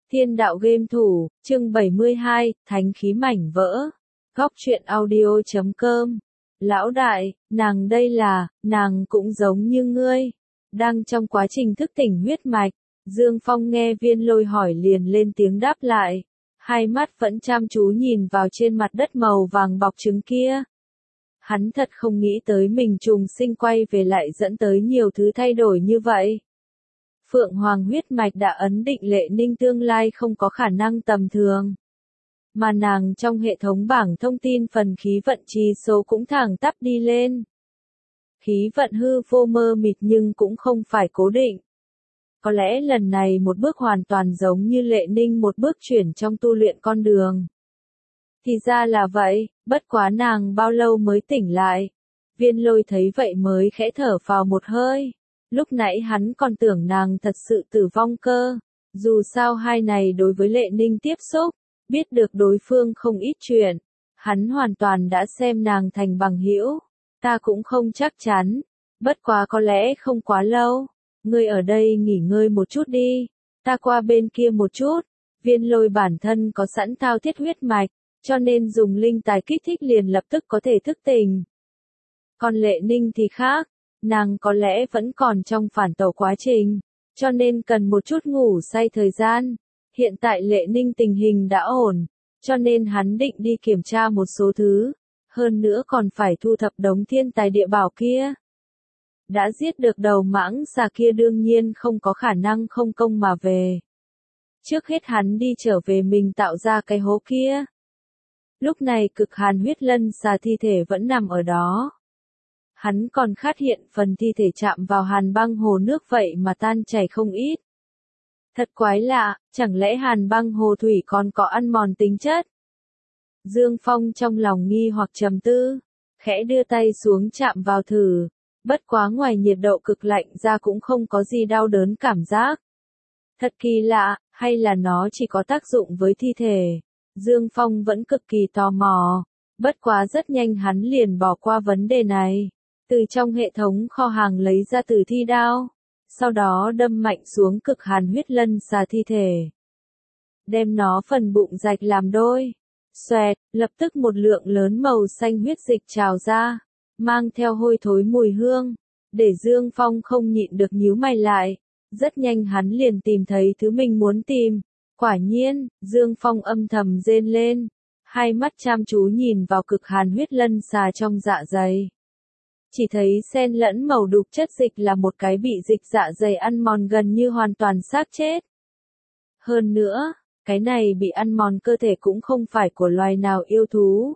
Thiên đạo game thủ, chương 72, thánh khí mảnh vỡ. Góc truyện audio.com. Lão đại, nàng đây là, nàng cũng giống như ngươi. Đang trong quá trình thức tỉnh huyết mạch, Dương Phong nghe Viên Lôi hỏi liền lên tiếng đáp lại. Hai mắt vẫn chăm chú nhìn vào trên mặt đất màu vàng bọc trứng kia. Hắn thật không nghĩ tới mình trùng sinh quay về lại dẫn tới nhiều thứ thay đổi như vậy. Phượng Hoàng huyết mạch đã ấn định Lệ Ninh tương lai không có khả năng tầm thường. Mà nàng trong hệ thống bảng thông tin phần khí vận chi số cũng thẳng tắp đi lên. Khí vận hư vô mơ mịt nhưng cũng không phải cố định. Có lẽ lần này một bước hoàn toàn giống như Lệ Ninh một bước chuyển trong tu luyện con đường. Thì ra là vậy, bất quá nàng bao lâu mới tỉnh lại. Viên Lôi thấy vậy mới khẽ thở vào một hơi. Lúc nãy hắn còn tưởng nàng thật sự tử vong cơ. Dù sao hai này đối với Lệ Ninh tiếp xúc, biết được đối phương không ít chuyện. Hắn hoàn toàn đã xem nàng thành bằng hữu. Ta cũng không chắc chắn. Bất quá có lẽ không quá lâu. Ngươi ở đây nghỉ ngơi một chút đi. Ta qua bên kia một chút. Viên Lôi bản thân có sẵn thao thiết huyết mạch, cho nên dùng linh tài kích thích liền lập tức có thể thức tỉnh. Còn Lệ Ninh thì khác. Nàng có lẽ vẫn còn trong phản tẩu quá trình, cho nên cần một chút ngủ say thời gian. Hiện tại Lệ Ninh tình hình đã ổn, cho nên hắn định đi kiểm tra một số thứ. Hơn nữa còn phải thu thập đống thiên tài địa bảo kia. Đã giết được đầu mãng xà kia đương nhiên không có khả năng không công mà về. Trước hết hắn đi trở về mình tạo ra cái hố kia. Lúc này cực hàn huyết lân xà thi thể vẫn nằm ở đó. Hắn còn phát hiện phần thi thể chạm vào hàn băng hồ nước vậy mà tan chảy không ít. Thật quái lạ, chẳng lẽ hàn băng hồ thủy còn có ăn mòn tính chất? Dương Phong trong lòng nghi hoặc trầm tư, khẽ đưa tay xuống chạm vào thử. Bất quá ngoài nhiệt độ cực lạnh ra cũng không có gì đau đớn cảm giác. Thật kỳ lạ, hay là nó chỉ có tác dụng với thi thể? Dương Phong vẫn cực kỳ tò mò. Bất quá rất nhanh hắn liền bỏ qua vấn đề này. Từ trong hệ thống kho hàng lấy ra tử thi đao, sau đó đâm mạnh xuống cực hàn huyết lân xà thi thể. Đem nó phần bụng rạch làm đôi. Xoẹt, lập tức một lượng lớn màu xanh huyết dịch trào ra, mang theo hôi thối mùi hương, để Dương Phong không nhịn được nhíu mày lại. Rất nhanh hắn liền tìm thấy thứ mình muốn tìm. Quả nhiên, Dương Phong âm thầm rên lên, hai mắt chăm chú nhìn vào cực hàn huyết lân xà trong dạ dày. Chỉ thấy xen lẫn màu đục chất dịch là một cái bị dịch dạ dày ăn mòn gần như hoàn toàn xác chết. Hơn nữa, cái này bị ăn mòn cơ thể cũng không phải của loài nào yêu thú,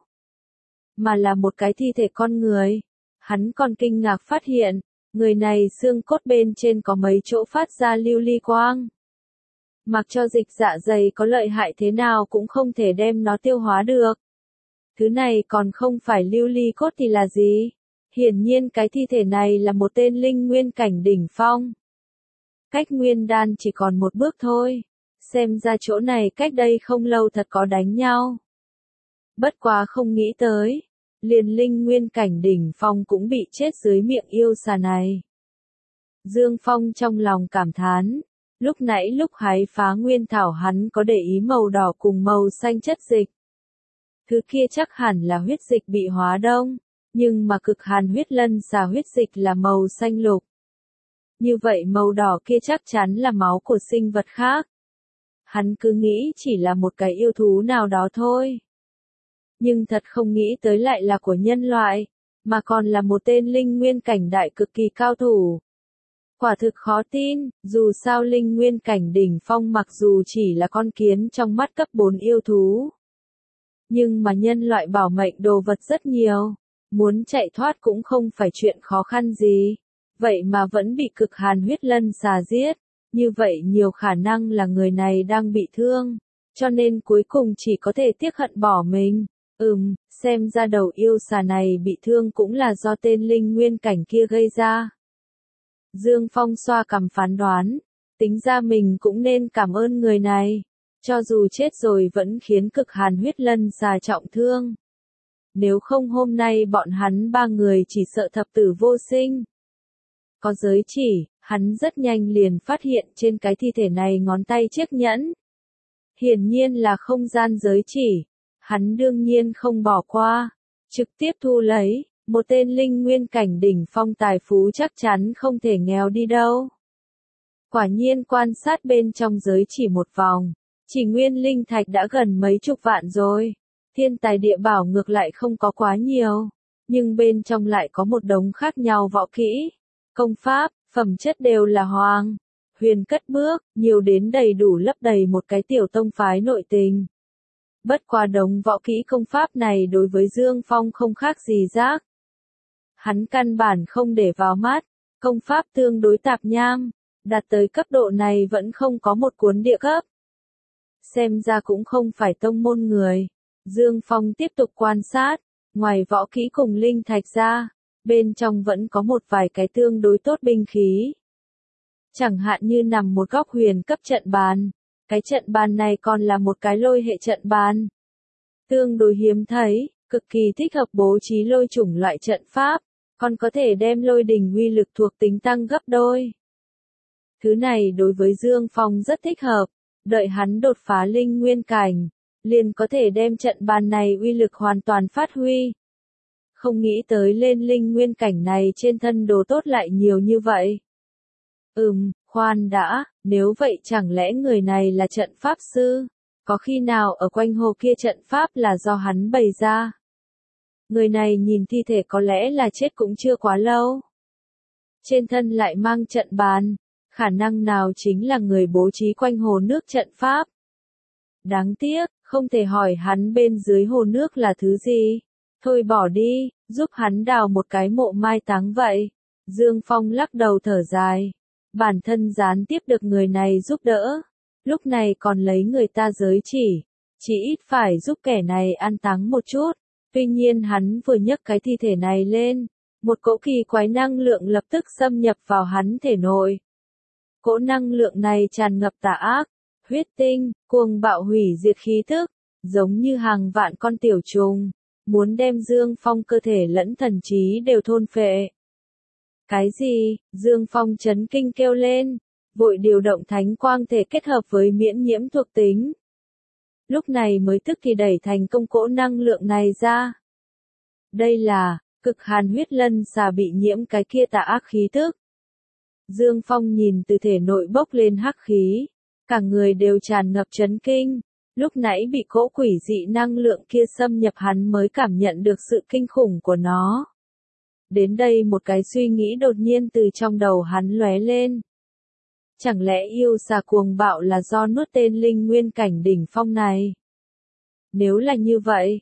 mà là một cái thi thể con người. Hắn còn kinh ngạc phát hiện, người này xương cốt bên trên có mấy chỗ phát ra lưu ly quang. Mặc cho dịch dạ dày có lợi hại thế nào cũng không thể đem nó tiêu hóa được. Thứ này còn không phải lưu ly cốt thì là gì? Hiển nhiên cái thi thể này là một tên linh nguyên cảnh đỉnh phong. Cách nguyên đan chỉ còn một bước thôi. Xem ra chỗ này cách đây không lâu thật có đánh nhau. Bất quá không nghĩ tới. Liền linh nguyên cảnh đỉnh phong cũng bị chết dưới miệng yêu xà này. Dương Phong trong lòng cảm thán. Lúc nãy lúc hái phá nguyên thảo hắn có để ý màu đỏ cùng màu xanh chất dịch. Thứ kia chắc hẳn là huyết dịch bị hóa đông. Nhưng mà cực hàn huyết lân xà huyết dịch là màu xanh lục. Như vậy màu đỏ kia chắc chắn là máu của sinh vật khác. Hắn cứ nghĩ chỉ là một cái yêu thú nào đó thôi. Nhưng thật không nghĩ tới lại là của nhân loại, mà còn là một tên linh nguyên cảnh đại cực kỳ cao thủ. Quả thực khó tin, dù sao linh nguyên cảnh đỉnh phong mặc dù chỉ là con kiến trong mắt cấp 4 yêu thú. Nhưng mà nhân loại bảo mệnh đồ vật rất nhiều. Muốn chạy thoát cũng không phải chuyện khó khăn gì. Vậy mà vẫn bị cực hàn huyết lân xà giết. Như vậy nhiều khả năng là người này đang bị thương. Cho nên cuối cùng chỉ có thể tiếc hận bỏ mình. Xem ra đầu yêu xà này bị thương cũng là do tên linh nguyên cảnh kia gây ra. Dương Phong xoa cằm phán đoán. Tính ra mình cũng nên cảm ơn người này. Cho dù chết rồi vẫn khiến cực hàn huyết lân xà trọng thương. Nếu không hôm nay bọn hắn ba người chỉ sợ thập tử vô sinh. Có giới chỉ, hắn rất nhanh liền phát hiện trên cái thi thể này ngón tay chiếc nhẫn. hiển nhiên là không gian giới chỉ. Hắn đương nhiên không bỏ qua, trực tiếp thu lấy, một tên linh nguyên cảnh đỉnh phong tài phú chắc chắn không thể nghèo đi đâu. Quả nhiên quan sát bên trong giới chỉ một vòng, chỉ nguyên linh thạch đã gần mấy chục vạn rồi. Thiên tài địa bảo ngược lại không có quá nhiều, nhưng bên trong lại có một đống khác nhau võ kỹ, công pháp, phẩm chất đều là hoàng, huyền cất bước, nhiều đến đầy đủ lấp đầy một cái tiểu tông phái nội tình. Bất qua đống võ kỹ công pháp này đối với Dương Phong không khác gì rác. Hắn căn bản không để vào mắt, công pháp tương đối tạp nham, đạt tới cấp độ này vẫn không có một cuốn địa cấp. Xem ra cũng không phải tông môn người. Dương Phong tiếp tục quan sát, ngoài võ kỹ cùng linh thạch ra, bên trong vẫn có một vài cái tương đối tốt binh khí. Chẳng hạn như nằm một góc huyền cấp trận bàn, cái trận bàn này còn là một cái lôi hệ trận bàn. Tương đối hiếm thấy, cực kỳ thích hợp bố trí lôi chủng loại trận pháp, còn có thể đem lôi đình uy lực thuộc tính tăng gấp đôi. Thứ này đối với Dương Phong rất thích hợp, đợi hắn đột phá linh nguyên cảnh, liền có thể đem trận bàn này uy lực hoàn toàn phát huy. Không nghĩ tới lên linh nguyên cảnh này trên thân đồ tốt lại nhiều như vậy. Khoan đã, nếu vậy chẳng lẽ người này là trận pháp sư? Có khi nào ở quanh hồ kia trận pháp là do hắn bày ra? Người này nhìn thi thể có lẽ là chết cũng chưa quá lâu. Trên thân lại mang trận bàn, khả năng nào chính là người bố trí quanh hồ nước trận pháp. Đáng tiếc, không thể hỏi hắn bên dưới hồ nước là thứ gì. Thôi bỏ đi, giúp hắn đào một cái mộ mai táng vậy. Dương Phong lắc đầu thở dài. Bản thân gián tiếp được người này giúp đỡ. Lúc này còn lấy người ta giới chỉ ít phải giúp kẻ này an táng một chút. Tuy nhiên hắn vừa nhấc cái thi thể này lên, một cỗ kỳ quái năng lượng lập tức xâm nhập vào hắn thể nội. Cỗ năng lượng này tràn ngập tà ác, huyết tinh, cuồng bạo hủy diệt khí tức, giống như hàng vạn con tiểu trùng, muốn đem Dương Phong cơ thể lẫn thần trí đều thôn phệ. Cái gì? Dương Phong chấn kinh kêu lên, vội điều động thánh quang thể kết hợp với miễn nhiễm thuộc tính. Lúc này mới tức thì đẩy thành công cỗ năng lượng này ra. Đây là, cực hàn huyết lân xà bị nhiễm cái kia tà ác khí tức. Dương Phong nhìn từ thể nội bốc lên hắc khí, cả người đều tràn ngập chấn kinh, lúc nãy bị cỗ quỷ dị năng lượng kia xâm nhập hắn mới cảm nhận được sự kinh khủng của nó. Đến đây một cái suy nghĩ đột nhiên từ trong đầu hắn lóe lên. Chẳng lẽ yêu xà cuồng bạo là do nuốt tên linh nguyên cảnh đỉnh phong này? Nếu là như vậy,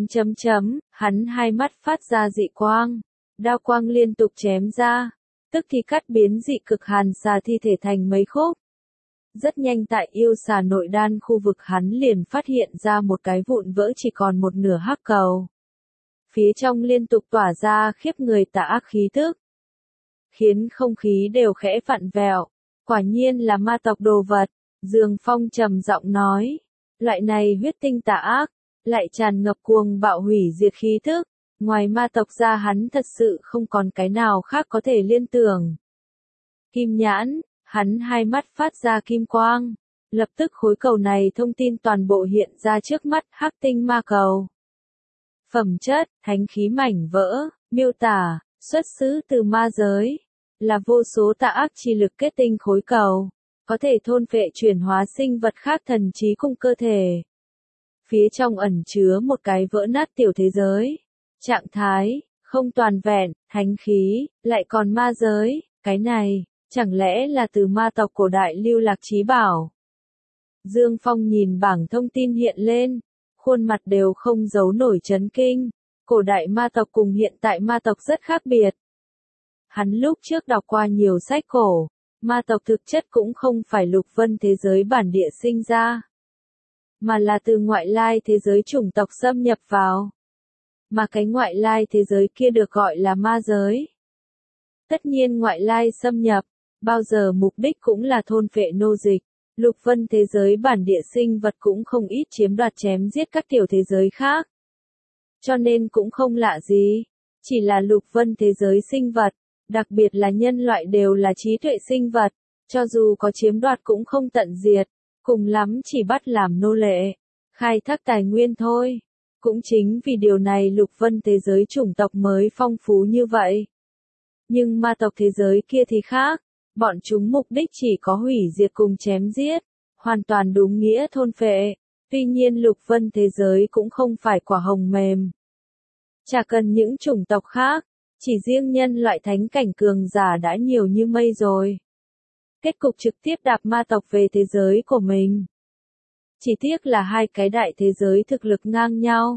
hắn hai mắt phát ra dị quang, đao quang liên tục chém ra, tức thì cắt biến dị cực hàn xà thi thể thành mấy khúc. Rất nhanh tại yêu xà nội đan khu vực hắn liền phát hiện ra một cái vụn vỡ chỉ còn một nửa hắc cầu. Phía trong liên tục tỏa ra khiếp người tà ác khí tức, khiến không khí đều khẽ vặn vẹo. Quả nhiên là ma tộc đồ vật, Dương Phong trầm giọng nói. Loại này huyết tinh tà ác, lại tràn ngập cuồng bạo hủy diệt khí tức. Ngoài ma tộc ra hắn thật sự không còn cái nào khác có thể liên tưởng. Kim nhãn, hắn hai mắt phát ra kim quang. Lập tức khối cầu này thông tin toàn bộ hiện ra trước mắt hắc tinh ma cầu. Phẩm chất, thánh khí mảnh vỡ, miêu tả, xuất xứ từ ma giới. Là vô số tà ác chi lực kết tinh khối cầu, có thể thôn phệ chuyển hóa sinh vật khác thần trí cùng cơ thể. Phía trong ẩn chứa một cái vỡ nát tiểu thế giới. Trạng thái, không toàn vẹn, thánh khí, lại còn ma giới, cái này, chẳng lẽ là từ ma tộc cổ đại lưu lạc chí bảo. Dương Phong nhìn bảng thông tin hiện lên, khuôn mặt đều không giấu nổi chấn kinh, cổ đại ma tộc cùng hiện tại ma tộc rất khác biệt. Hắn lúc trước đọc qua nhiều sách cổ, ma tộc thực chất cũng không phải lục vân thế giới bản địa sinh ra, mà là từ ngoại lai thế giới chủng tộc xâm nhập vào. Mà cái ngoại lai thế giới kia được gọi là ma giới. Tất nhiên ngoại lai xâm nhập, bao giờ mục đích cũng là thôn phệ nô dịch. Lục vân thế giới bản địa sinh vật cũng không ít chiếm đoạt chém giết các tiểu thế giới khác. Cho nên cũng không lạ gì, chỉ là lục vân thế giới sinh vật, đặc biệt là nhân loại đều là trí tuệ sinh vật, cho dù có chiếm đoạt cũng không tận diệt. cùng lắm chỉ bắt làm nô lệ, khai thác tài nguyên thôi. Cũng chính vì điều này lục vân thế giới chủng tộc mới phong phú như vậy. Nhưng ma tộc thế giới kia thì khác, bọn chúng mục đích chỉ có hủy diệt cùng chém giết, hoàn toàn đúng nghĩa thôn phệ. Tuy nhiên lục vân thế giới cũng không phải quả hồng mềm. Chả cần những chủng tộc khác, chỉ riêng nhân loại thánh cảnh cường giả đã nhiều như mây rồi. Kết cục trực tiếp đạp ma tộc về thế giới của mình. Chỉ tiếc là hai cái đại thế giới thực lực ngang nhau.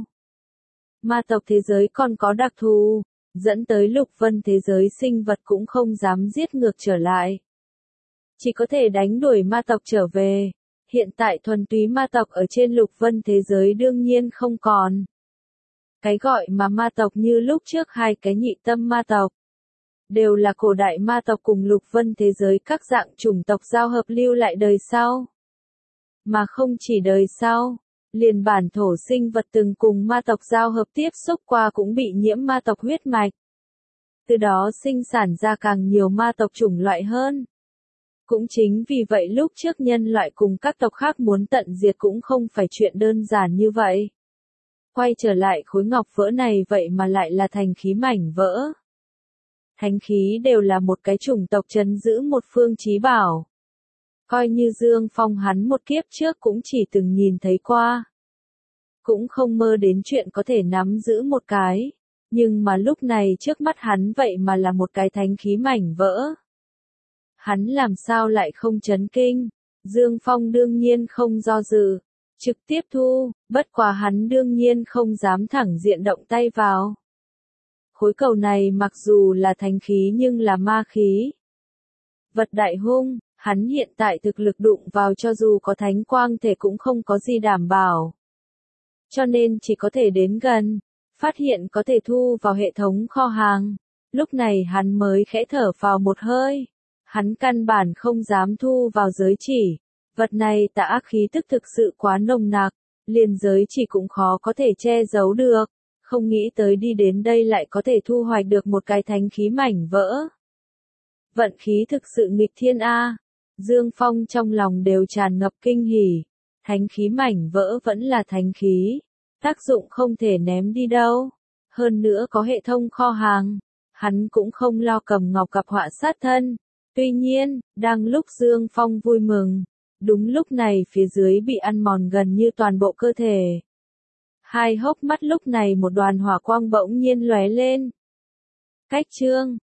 Ma tộc thế giới còn có đặc thù, dẫn tới lục vân thế giới sinh vật cũng không dám giết ngược trở lại. Chỉ có thể đánh đuổi ma tộc trở về. Hiện tại thuần túy ma tộc ở trên lục vân thế giới đương nhiên không còn. Cái gọi mà ma tộc như lúc trước hai cái nhị tâm ma tộc. Đều là cổ đại ma tộc cùng lục vân thế giới các dạng chủng tộc giao hợp lưu lại đời sau. Mà không chỉ đời sau, liền bản thổ sinh vật từng cùng ma tộc giao hợp tiếp xúc qua cũng bị nhiễm ma tộc huyết mạch. Từ đó sinh sản ra càng nhiều ma tộc chủng loại hơn. Cũng chính vì vậy lúc trước nhân loại cùng các tộc khác muốn tận diệt cũng không phải chuyện đơn giản như vậy. Quay trở lại khối ngọc vỡ này vậy mà lại là thành khí mảnh vỡ. Thánh khí đều là một cái chủng tộc trấn giữ một phương chí bảo. Coi như Dương Phong hắn một kiếp trước cũng chỉ từng nhìn thấy qua. Cũng không mơ đến chuyện có thể nắm giữ một cái. Nhưng mà lúc này trước mắt hắn vậy mà là một cái thánh khí mảnh vỡ. Hắn làm sao lại không chấn kinh? Dương Phong đương nhiên không do dự. Trực tiếp thu, bất quá hắn đương nhiên không dám thẳng diện động tay vào. Khối cầu này mặc dù là thánh khí nhưng là ma khí. Vật đại hung, hắn hiện tại thực lực đụng vào cho dù có thánh quang thể cũng không có gì đảm bảo. Cho nên chỉ có thể đến gần, phát hiện có thể thu vào hệ thống kho hàng. Lúc này hắn mới khẽ thở vào một hơi. Hắn căn bản không dám thu vào giới chỉ. Vật này tà ác khí tức thực sự quá nồng nặc, liền giới chỉ cũng khó có thể che giấu được. Không nghĩ tới đi đến đây lại có thể thu hoạch được một cái thánh khí mảnh vỡ. Vận khí thực sự nghịch thiên a. Dương Phong trong lòng đều tràn ngập kinh hỉ. Thánh khí mảnh vỡ vẫn là thánh khí. Tác dụng không thể ném đi đâu. Hơn nữa có hệ thống kho hàng. Hắn cũng không lo cầm ngọc gặp họa sát thân. Tuy nhiên, đang lúc Dương Phong vui mừng. Đúng lúc này phía dưới bị ăn mòn gần như toàn bộ cơ thể. Hai hốc mắt lúc này một đoàn hỏa quang bỗng nhiên lóe lên. Cách chương